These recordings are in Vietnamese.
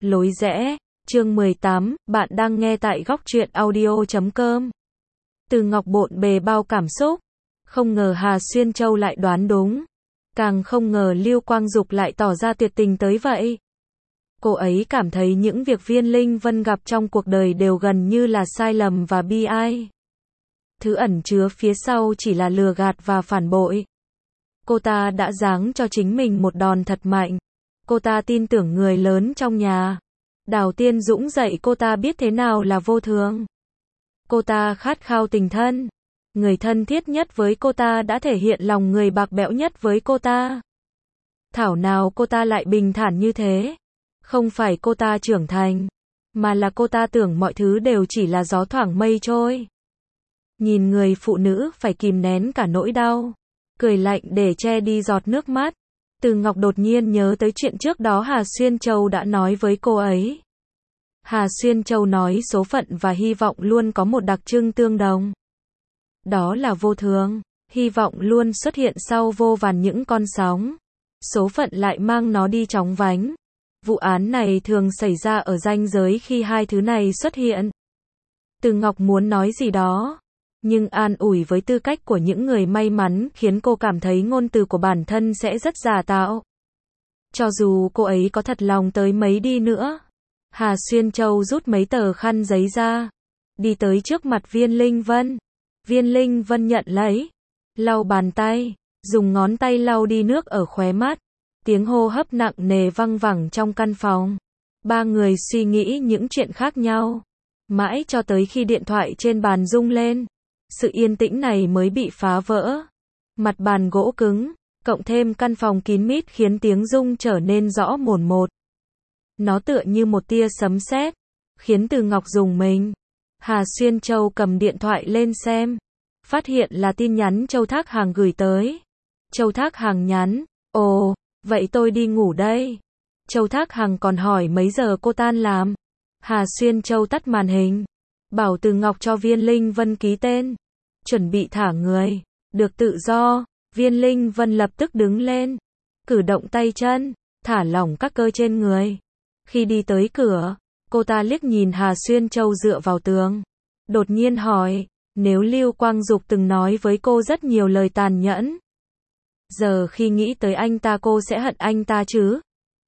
Lối rẽ, chương 18, bạn đang nghe tại góc truyện audio.com. Từ Ngọc bộn bề bao cảm xúc, không ngờ Hà Xuyên Châu lại đoán đúng, càng không ngờ Lưu Quang Dục lại tỏ ra tuyệt tình tới vậy. Cô ấy cảm thấy những việc Viên Linh Vân gặp trong cuộc đời đều gần như là sai lầm và bi ai. Thứ ẩn chứa phía sau chỉ là lừa gạt và phản bội. Cô ta đã giáng cho chính mình một đòn thật mạnh. Cô ta tin tưởng người lớn trong nhà. Đào Tiên Dũng dạy cô ta biết thế nào là vô thường. Cô ta khát khao tình thân. Người thân thiết nhất với cô ta đã thể hiện lòng người bạc bẽo nhất với cô ta. Thảo nào cô ta lại bình thản như thế. Không phải cô ta trưởng thành, mà là cô ta tưởng mọi thứ đều chỉ là gió thoảng mây trôi. Nhìn người phụ nữ phải kìm nén cả nỗi đau, cười lạnh để che đi giọt nước mắt. Từ Ngọc đột nhiên nhớ tới chuyện trước đó Hà Xuyên Châu đã nói với cô ấy. Hà Xuyên Châu nói số phận và hy vọng luôn có một đặc trưng tương đồng. Đó là vô thường, hy vọng luôn xuất hiện sau vô vàn những con sóng. Số phận lại mang nó đi chóng vánh. Vụ án này thường xảy ra ở ranh giới khi hai thứ này xuất hiện. Từ Ngọc muốn nói gì đó, nhưng an ủi với tư cách của những người may mắn khiến cô cảm thấy ngôn từ của bản thân sẽ rất giả tạo. Cho dù cô ấy có thật lòng tới mấy đi nữa. Hà Xuyên Châu rút mấy tờ khăn giấy ra, đi tới trước mặt Viên Linh Vân. Viên Linh Vân nhận lấy, lau bàn tay, dùng ngón tay lau đi nước ở khóe mắt. Tiếng hô hấp nặng nề văng vẳng trong căn phòng. Ba người suy nghĩ những chuyện khác nhau, mãi cho tới khi điện thoại trên bàn rung lên. Sự yên tĩnh này mới bị phá vỡ. Mặt bàn gỗ cứng, cộng thêm căn phòng kín mít khiến tiếng rung trở nên rõ mồn một. Nó tựa như một tia sấm sét, khiến Từ Ngọc rùng mình. Hà Xuyên Châu cầm điện thoại lên xem, phát hiện là tin nhắn Châu Thác Hàng gửi tới. Châu Thác Hàng nhắn, ồ, vậy tôi đi ngủ đây. Châu Thác Hàng còn hỏi mấy giờ cô tan làm. Hà Xuyên Châu tắt màn hình, bảo Từ Ngọc cho Viên Linh Vân ký tên, chuẩn bị thả người, được tự do. Viên Linh Vân lập tức đứng lên, cử động tay chân, thả lỏng các cơ trên người. Khi đi tới cửa, cô ta liếc nhìn Hà Xuyên Châu dựa vào tường, đột nhiên hỏi, nếu Lưu Quang Dục từng nói với cô rất nhiều lời tàn nhẫn, giờ khi nghĩ tới anh ta cô sẽ hận anh ta chứ?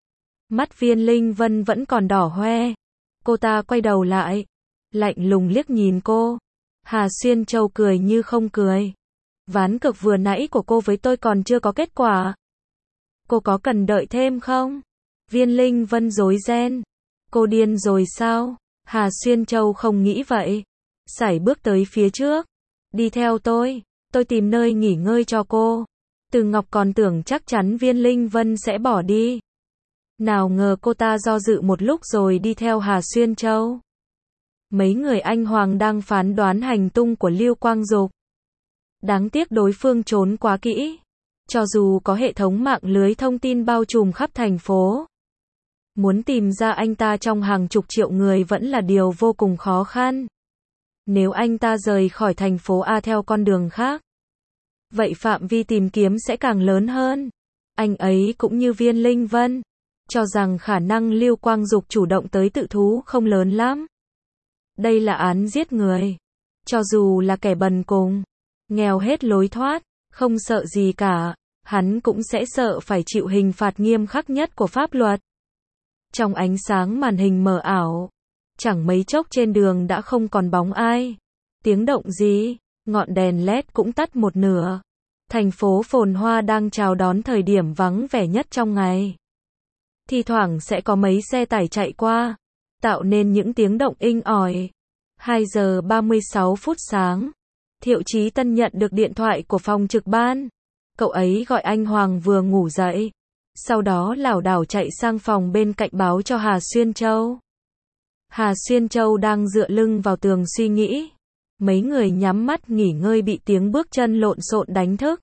Mắt Viên Linh Vân vẫn còn đỏ hoe. Cô ta quay đầu lại, lạnh lùng liếc nhìn cô. Hà Xuyên Châu cười như không cười. Ván cược vừa nãy của cô với tôi còn chưa có kết quả. Cô có cần đợi thêm không? Viên Linh Vân rối ren. Cô điên rồi sao? Hà Xuyên Châu không nghĩ vậy. Sải bước tới phía trước. Đi theo tôi tìm nơi nghỉ ngơi cho cô. Từ Ngọc còn tưởng chắc chắn Viên Linh Vân sẽ bỏ đi. Nào ngờ cô ta do dự một lúc rồi đi theo Hà Xuyên Châu. Mấy người anh Hoàng đang phán đoán hành tung của Lưu Quang Dục. Đáng tiếc đối phương trốn quá kỹ. Cho dù có hệ thống mạng lưới thông tin bao trùm khắp thành phố, muốn tìm ra anh ta trong hàng chục triệu người vẫn là điều vô cùng khó khăn. Nếu anh ta rời khỏi thành phố A theo con đường khác, vậy phạm vi tìm kiếm sẽ càng lớn hơn. Anh ấy cũng như Viên Linh Vân, cho rằng khả năng Lưu Quang Dục chủ động tới tự thú không lớn lắm. Đây là án giết người. Cho dù là kẻ bần cùng, nghèo hết lối thoát, không sợ gì cả, hắn cũng sẽ sợ phải chịu hình phạt nghiêm khắc nhất của pháp luật. Trong ánh sáng màn hình mờ ảo, chẳng mấy chốc trên đường đã không còn bóng ai. Tiếng động gì, ngọn đèn LED cũng tắt một nửa. Thành phố phồn hoa đang chào đón thời điểm vắng vẻ nhất trong ngày. Thi thoảng sẽ có mấy xe tải chạy qua, tạo nên những tiếng động inh ỏi. 2 giờ 36 phút sáng, Thiệu Chí Tân nhận được điện thoại của phòng trực ban. Cậu ấy gọi anh Hoàng vừa ngủ dậy, sau đó lảo đảo chạy sang phòng bên cạnh báo cho Hà Xuyên Châu. Hà Xuyên Châu đang dựa lưng vào tường suy nghĩ. Mấy người nhắm mắt nghỉ ngơi bị tiếng bước chân lộn xộn đánh thức.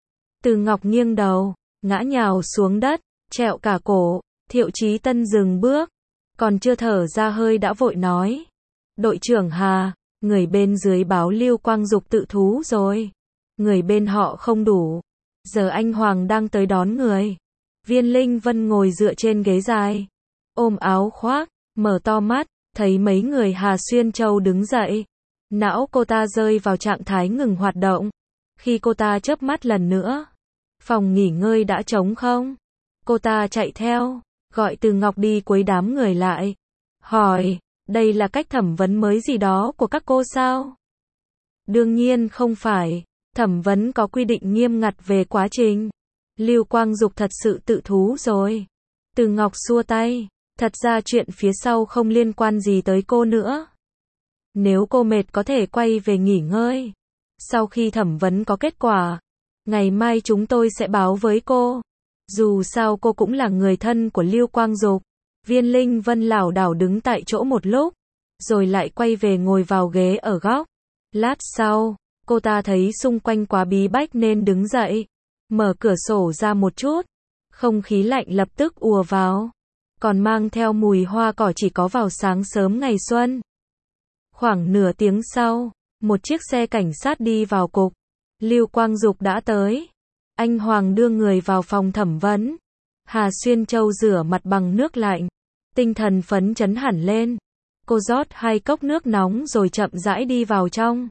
Từ Ngọc nghiêng đầu, ngã nhào xuống đất, trẹo cả cổ. Thiệu Chí Tân dừng bước, còn chưa thở ra hơi đã vội nói. Đội trưởng Hà, người bên dưới báo Lưu Quang Dục tự thú rồi. Người bên họ không đủ. Giờ anh Hoàng đang tới đón người. Viên Linh Vân ngồi dựa trên ghế dài. ôm áo khoác, mở to mắt, thấy mấy người Hà Xuyên Châu đứng dậy. Não cô ta rơi vào trạng thái ngừng hoạt động. Khi cô ta chớp mắt lần nữa, phòng nghỉ ngơi đã trống không. Cô ta chạy theo, gọi Từ Ngọc đi quấy đám người lại. Hỏi, đây là cách thẩm vấn mới gì đó của các cô sao? Đương nhiên không phải, thẩm vấn có quy định nghiêm ngặt về quá trình. Lưu Quang Dục thật sự tự thú rồi. Từ Ngọc xua tay, thật ra chuyện phía sau không liên quan gì tới cô nữa. Nếu cô mệt có thể quay về nghỉ ngơi. Sau khi thẩm vấn có kết quả, ngày mai chúng tôi sẽ báo với cô. Dù sao cô cũng là người thân của Lưu Quang Dục. Viên Linh Vân lảo đảo đứng tại chỗ một lúc, rồi lại quay về ngồi vào ghế ở góc. Lát sau, cô ta thấy xung quanh quá bí bách nên đứng dậy, mở cửa sổ ra một chút. Không khí lạnh lập tức ùa vào, còn mang theo mùi hoa cỏ chỉ có vào sáng sớm ngày xuân. Khoảng nửa tiếng sau, một chiếc xe cảnh sát đi vào cục. Lưu Quang Dục đã tới. Anh Hoàng đưa người vào phòng thẩm vấn. Hà Xuyên Châu rửa mặt bằng nước lạnh, tinh thần phấn chấn hẳn lên. Cô rót 2 cốc nước nóng rồi chậm rãi đi vào trong.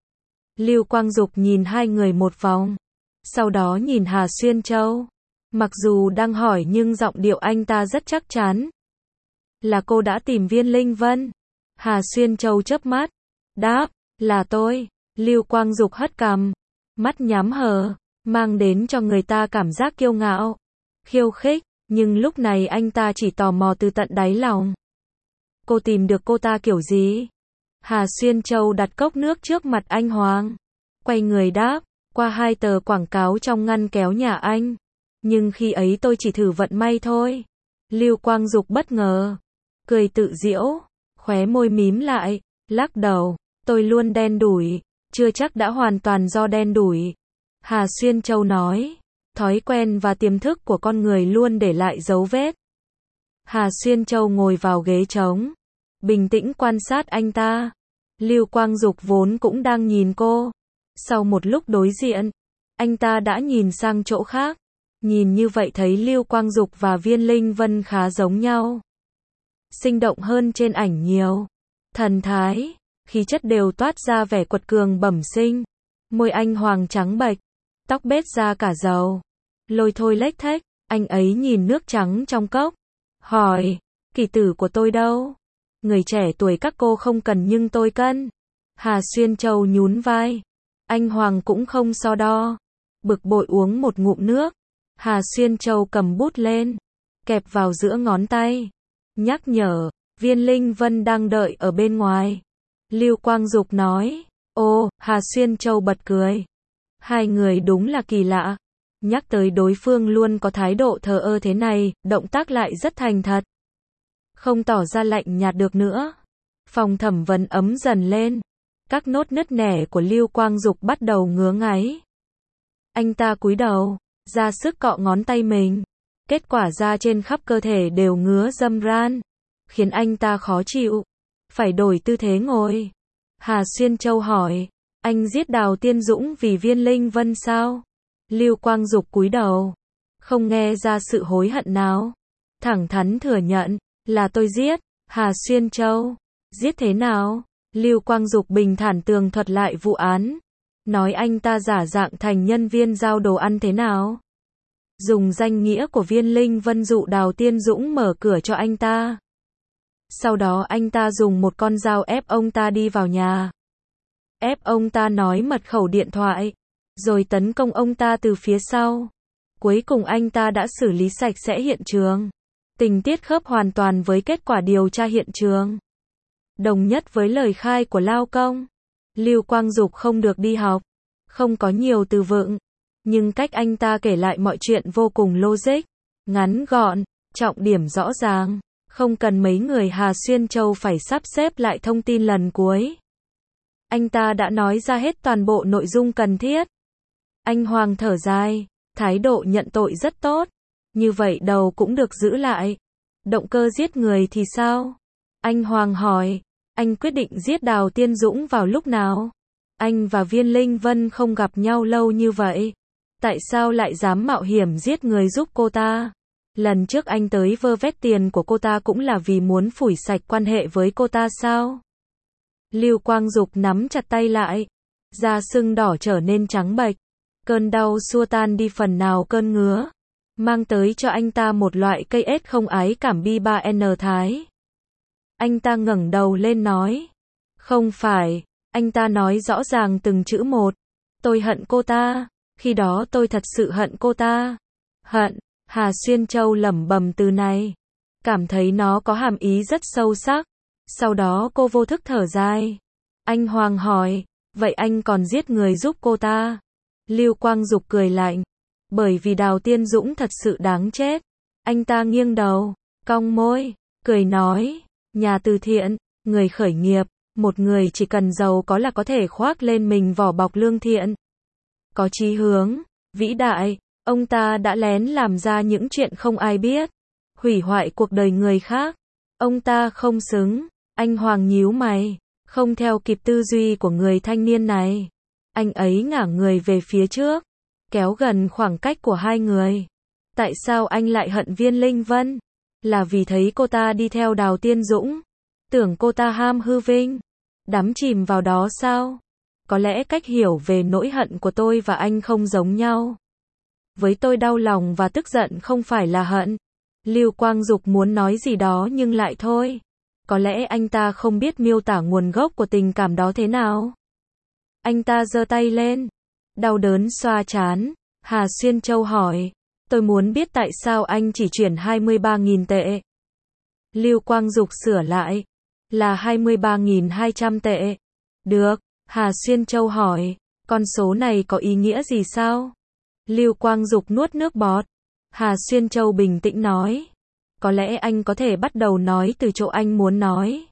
Lưu Quang Dục nhìn hai người một vòng, sau đó nhìn Hà Xuyên Châu. Mặc dù đang hỏi nhưng giọng điệu anh ta rất chắc chắn. Là cô đã tìm Viên Linh Vân? Hà Xuyên Châu chớp mắt, đáp, là tôi. Lưu Quang Dục hất cằm, mắt nhắm hờ, mang đến cho người ta cảm giác kiêu ngạo, khiêu khích, nhưng lúc này anh ta chỉ tò mò từ tận đáy lòng. Cô tìm được cô ta kiểu gì? Hà Xuyên Châu đặt cốc nước trước mặt anh Hoàng, quay người đáp, qua 2 tờ quảng cáo trong ngăn kéo nhà anh. Nhưng khi ấy tôi chỉ thử vận may thôi. Lưu Quang Dục bất ngờ, cười tự giễu, khóe môi mím lại, lắc đầu, tôi luôn đen đủi, chưa chắc đã hoàn toàn do đen đủi. Hà Xuyên Châu nói, thói quen và tiềm thức của con người luôn để lại dấu vết. Hà Xuyên Châu ngồi vào ghế trống, bình tĩnh quan sát anh ta. Lưu Quang Dục vốn cũng đang nhìn cô. Sau một lúc đối diện, anh ta đã nhìn sang chỗ khác. Nhìn như vậy thấy Lưu Quang Dục và Viên Linh Vân khá giống nhau. Sinh động hơn trên ảnh nhiều. Thần thái, khí chất đều toát ra vẻ quật cường bẩm sinh. Môi anh Hoàng trắng bệch, tóc bết ra cả râu. Lôi thôi lếch thếch, anh ấy nhìn nước trắng trong cốc. Hỏi, kỳ tử của tôi đâu? Người trẻ tuổi các cô không cần nhưng tôi cân. Hà Xuyên Châu nhún vai. Anh Hoàng cũng không so đo. Bực bội uống một ngụm nước. Hà Xuyên Châu cầm bút lên, kẹp vào giữa ngón tay. Nhắc nhở, Viên Linh Vân đang đợi ở bên ngoài. Lưu Quang Dục nói, ô, Hà Xuyên Châu bật cười. Hai người đúng là kỳ lạ. Nhắc tới đối phương luôn có thái độ thờ ơ thế này, động tác lại rất thành thật. Không tỏ ra lạnh nhạt được nữa. Phòng thẩm vấn ấm dần lên. Các nốt nứt nẻ của Lưu Quang Dục bắt đầu ngứa ngáy. Anh ta cúi đầu, ra sức cọ ngón tay mình. Kết quả da trên khắp cơ thể đều ngứa râm ran, khiến anh ta khó chịu. Phải đổi tư thế ngồi. Hà Xuyên Châu hỏi, anh giết Đào Tiên Dũng vì Viên Linh Vân sao? Lưu Quang Dục cúi đầu, không nghe ra sự hối hận nào. Thẳng thắn thừa nhận, là tôi giết. Hà Xuyên Châu, giết thế nào? Lưu Quang Dục bình thản tường thuật lại vụ án. Nói anh ta giả dạng thành nhân viên giao đồ ăn thế nào. Dùng danh nghĩa của Viên Linh Vân dụ Đào Tiên Dũng mở cửa cho anh ta. Sau đó anh ta dùng một con dao ép ông ta đi vào nhà. Ép ông ta nói mật khẩu điện thoại. Rồi tấn công ông ta từ phía sau. Cuối cùng anh ta đã xử lý sạch sẽ hiện trường. Tình tiết khớp hoàn toàn với kết quả điều tra hiện trường. Đồng nhất với lời khai của Lao Công. Lưu Quang Dục không được đi học. Không có nhiều từ vựng. Nhưng cách anh ta kể lại mọi chuyện vô cùng logic. Ngắn gọn, trọng điểm rõ ràng. Không cần mấy người Hà Xuyên Châu phải sắp xếp lại thông tin lần cuối. Anh ta đã nói ra hết toàn bộ nội dung cần thiết. Anh Hoàng thở dài, thái độ nhận tội rất tốt. Như vậy đầu cũng được giữ lại. Động cơ giết người thì sao? Anh Hoàng hỏi, anh quyết định giết Đào Tiên Dũng vào lúc nào? Anh và Viên Linh Vân không gặp nhau lâu như vậy. Tại sao lại dám mạo hiểm giết người giúp cô ta? Lần trước anh tới vơ vét tiền của cô ta cũng là vì muốn phủi sạch quan hệ với cô ta sao? Lưu Quang Dục nắm chặt tay lại, da sưng đỏ trở nên trắng bệch, cơn đau xua tan đi phần nào cơn ngứa, mang tới cho anh ta một loại cây ết không ái cảm bi 3N thái. Anh ta ngẩng đầu lên nói, không phải, anh ta nói rõ ràng từng chữ một, tôi hận cô ta, khi đó tôi thật sự hận cô ta. Hận, Hà Xuyên Châu lẩm bẩm từ này, cảm thấy nó có hàm ý rất sâu sắc. Sau đó cô vô thức thở dài. Anh Hoàng hỏi, vậy anh còn giết người giúp cô ta? Lưu Quang Dục cười lạnh, bởi vì Đào Tiên Dũng thật sự đáng chết. Anh ta nghiêng đầu, cong môi, cười nói, nhà từ thiện, người khởi nghiệp, một người chỉ cần giàu có là có thể khoác lên mình vỏ bọc lương thiện. Có chí hướng, vĩ đại, ông ta đã lén làm ra những chuyện không ai biết, hủy hoại cuộc đời người khác. Ông ta không xứng. Anh Hoàng nhíu mày, không theo kịp tư duy của người thanh niên này. Anh ấy ngả người về phía trước, kéo gần khoảng cách của hai người. Tại sao anh lại hận Viên Linh Vân? Là vì thấy cô ta đi theo Đào Tiên Dũng, tưởng cô ta ham hư vinh, đắm chìm vào đó sao? Có lẽ cách hiểu về nỗi hận của tôi và anh không giống nhau. Với tôi đau lòng và tức giận không phải là hận. Lưu Quang Dục muốn nói gì đó nhưng lại thôi. Có lẽ anh ta không biết miêu tả nguồn gốc của tình cảm đó thế nào. Anh ta giơ tay lên, đau đớn xoa trán. Hà Xuyên Châu hỏi, tôi muốn biết tại sao anh chỉ chuyển 23.000 tệ. Lưu Quang Dục sửa lại, là 23.200 tệ. Được, Hà Xuyên Châu hỏi, con số này có ý nghĩa gì sao? Lưu Quang Dục nuốt nước bọt. Hà Xuyên Châu bình tĩnh nói, có lẽ anh có thể bắt đầu nói từ chỗ anh muốn nói.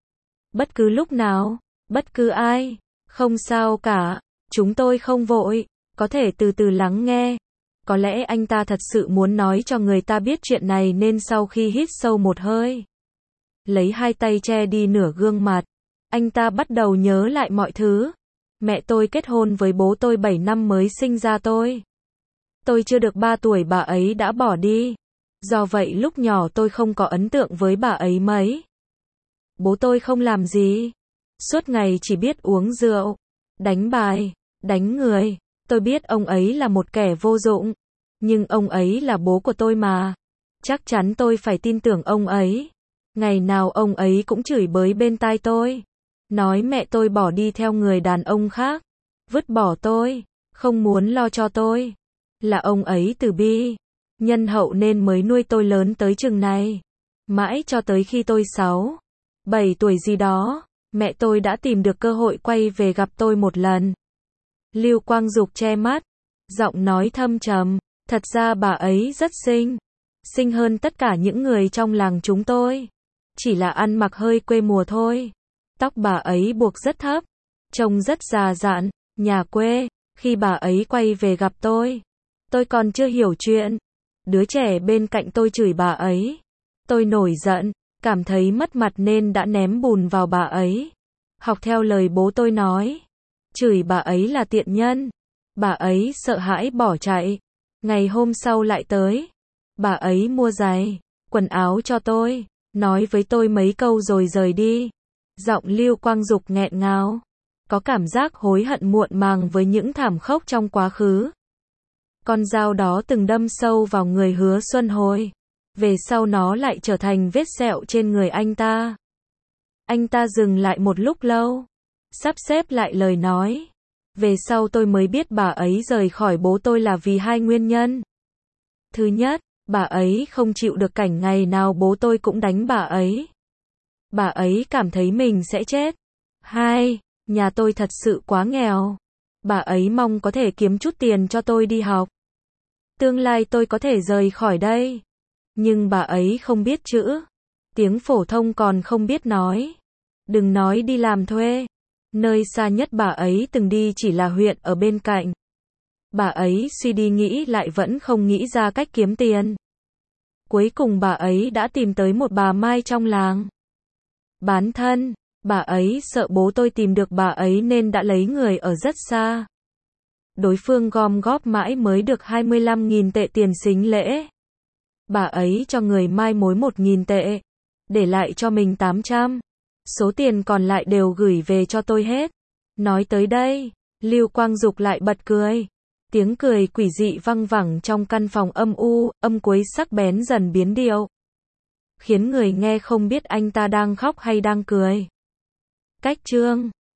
Bất cứ lúc nào, bất cứ ai, không sao cả, chúng tôi không vội, có thể từ từ lắng nghe. Có lẽ anh ta thật sự muốn nói cho người ta biết chuyện này nên sau khi hít sâu một hơi, lấy hai tay che đi nửa gương mặt, anh ta bắt đầu nhớ lại mọi thứ. Mẹ tôi kết hôn với bố tôi 7 năm mới sinh ra tôi. Tôi chưa được 3 tuổi bà ấy đã bỏ đi. Do vậy lúc nhỏ tôi không có ấn tượng với bà ấy mấy. Bố tôi không làm gì. Suốt ngày chỉ biết uống rượu, đánh bài, đánh người. Tôi biết ông ấy là một kẻ vô dụng. Nhưng ông ấy là bố của tôi mà. Chắc chắn tôi phải tin tưởng ông ấy. Ngày nào ông ấy cũng chửi bới bên tai tôi. Nói mẹ tôi bỏ đi theo người đàn ông khác. Vứt bỏ tôi. Không muốn lo cho tôi. Là ông ấy từ bi, nhân hậu nên mới nuôi tôi lớn tới chừng này. Mãi cho tới khi tôi 6, 7 tuổi gì đó, mẹ tôi đã tìm được cơ hội quay về gặp tôi một lần. Lưu Quang Dục che mắt, giọng nói thâm trầm, thật ra bà ấy rất xinh. Xinh hơn tất cả những người trong làng chúng tôi. Chỉ là ăn mặc hơi quê mùa thôi. Tóc bà ấy buộc rất thấp, trông rất già dặn, nhà quê. Khi bà ấy quay về gặp tôi còn chưa hiểu chuyện. Đứa trẻ bên cạnh tôi chửi bà ấy. Tôi nổi giận, cảm thấy mất mặt nên đã ném bùn vào bà ấy. Học theo lời bố tôi nói. Chửi bà ấy là tiện nhân. Bà ấy sợ hãi bỏ chạy. Ngày hôm sau lại tới. Bà ấy mua giày, quần áo cho tôi, nói với tôi mấy câu rồi rời đi. Giọng Lưu Quang Dục nghẹn ngào. Có cảm giác hối hận muộn màng với những thảm khốc trong quá khứ. Con dao đó từng đâm sâu vào người Hứa Xuân Hồi. Về sau nó lại trở thành vết sẹo trên người anh ta. Anh ta dừng lại một lúc lâu, sắp xếp lại lời nói. Về sau tôi mới biết bà ấy rời khỏi bố tôi là vì hai nguyên nhân. Thứ nhất, bà ấy không chịu được cảnh ngày nào bố tôi cũng đánh bà ấy. Bà ấy cảm thấy mình sẽ chết. Hai, nhà tôi thật sự quá nghèo. Bà ấy mong có thể kiếm chút tiền cho tôi đi học. Tương lai tôi có thể rời khỏi đây. Nhưng bà ấy không biết chữ. Tiếng phổ thông còn không biết nói. Đừng nói đi làm thuê. Nơi xa nhất bà ấy từng đi chỉ là huyện ở bên cạnh. Bà ấy suy đi nghĩ lại vẫn không nghĩ ra cách kiếm tiền. Cuối cùng bà ấy đã tìm tới một bà Mai trong làng. Bán thân, bà ấy sợ bố tôi tìm được bà ấy nên đã lấy người ở rất xa. Đối phương gom góp mãi mới được 25.000 tệ tiền sính lễ. Bà ấy cho người mai mối 1.000 tệ. Để lại cho mình 800. Số tiền còn lại đều gửi về cho tôi hết. Nói tới đây, Lưu Quang Dục lại bật cười. Tiếng cười quỷ dị văng vẳng trong căn phòng âm u, âm cuối sắc bén dần biến điệu. Khiến người nghe không biết anh ta đang khóc hay đang cười. Cách chương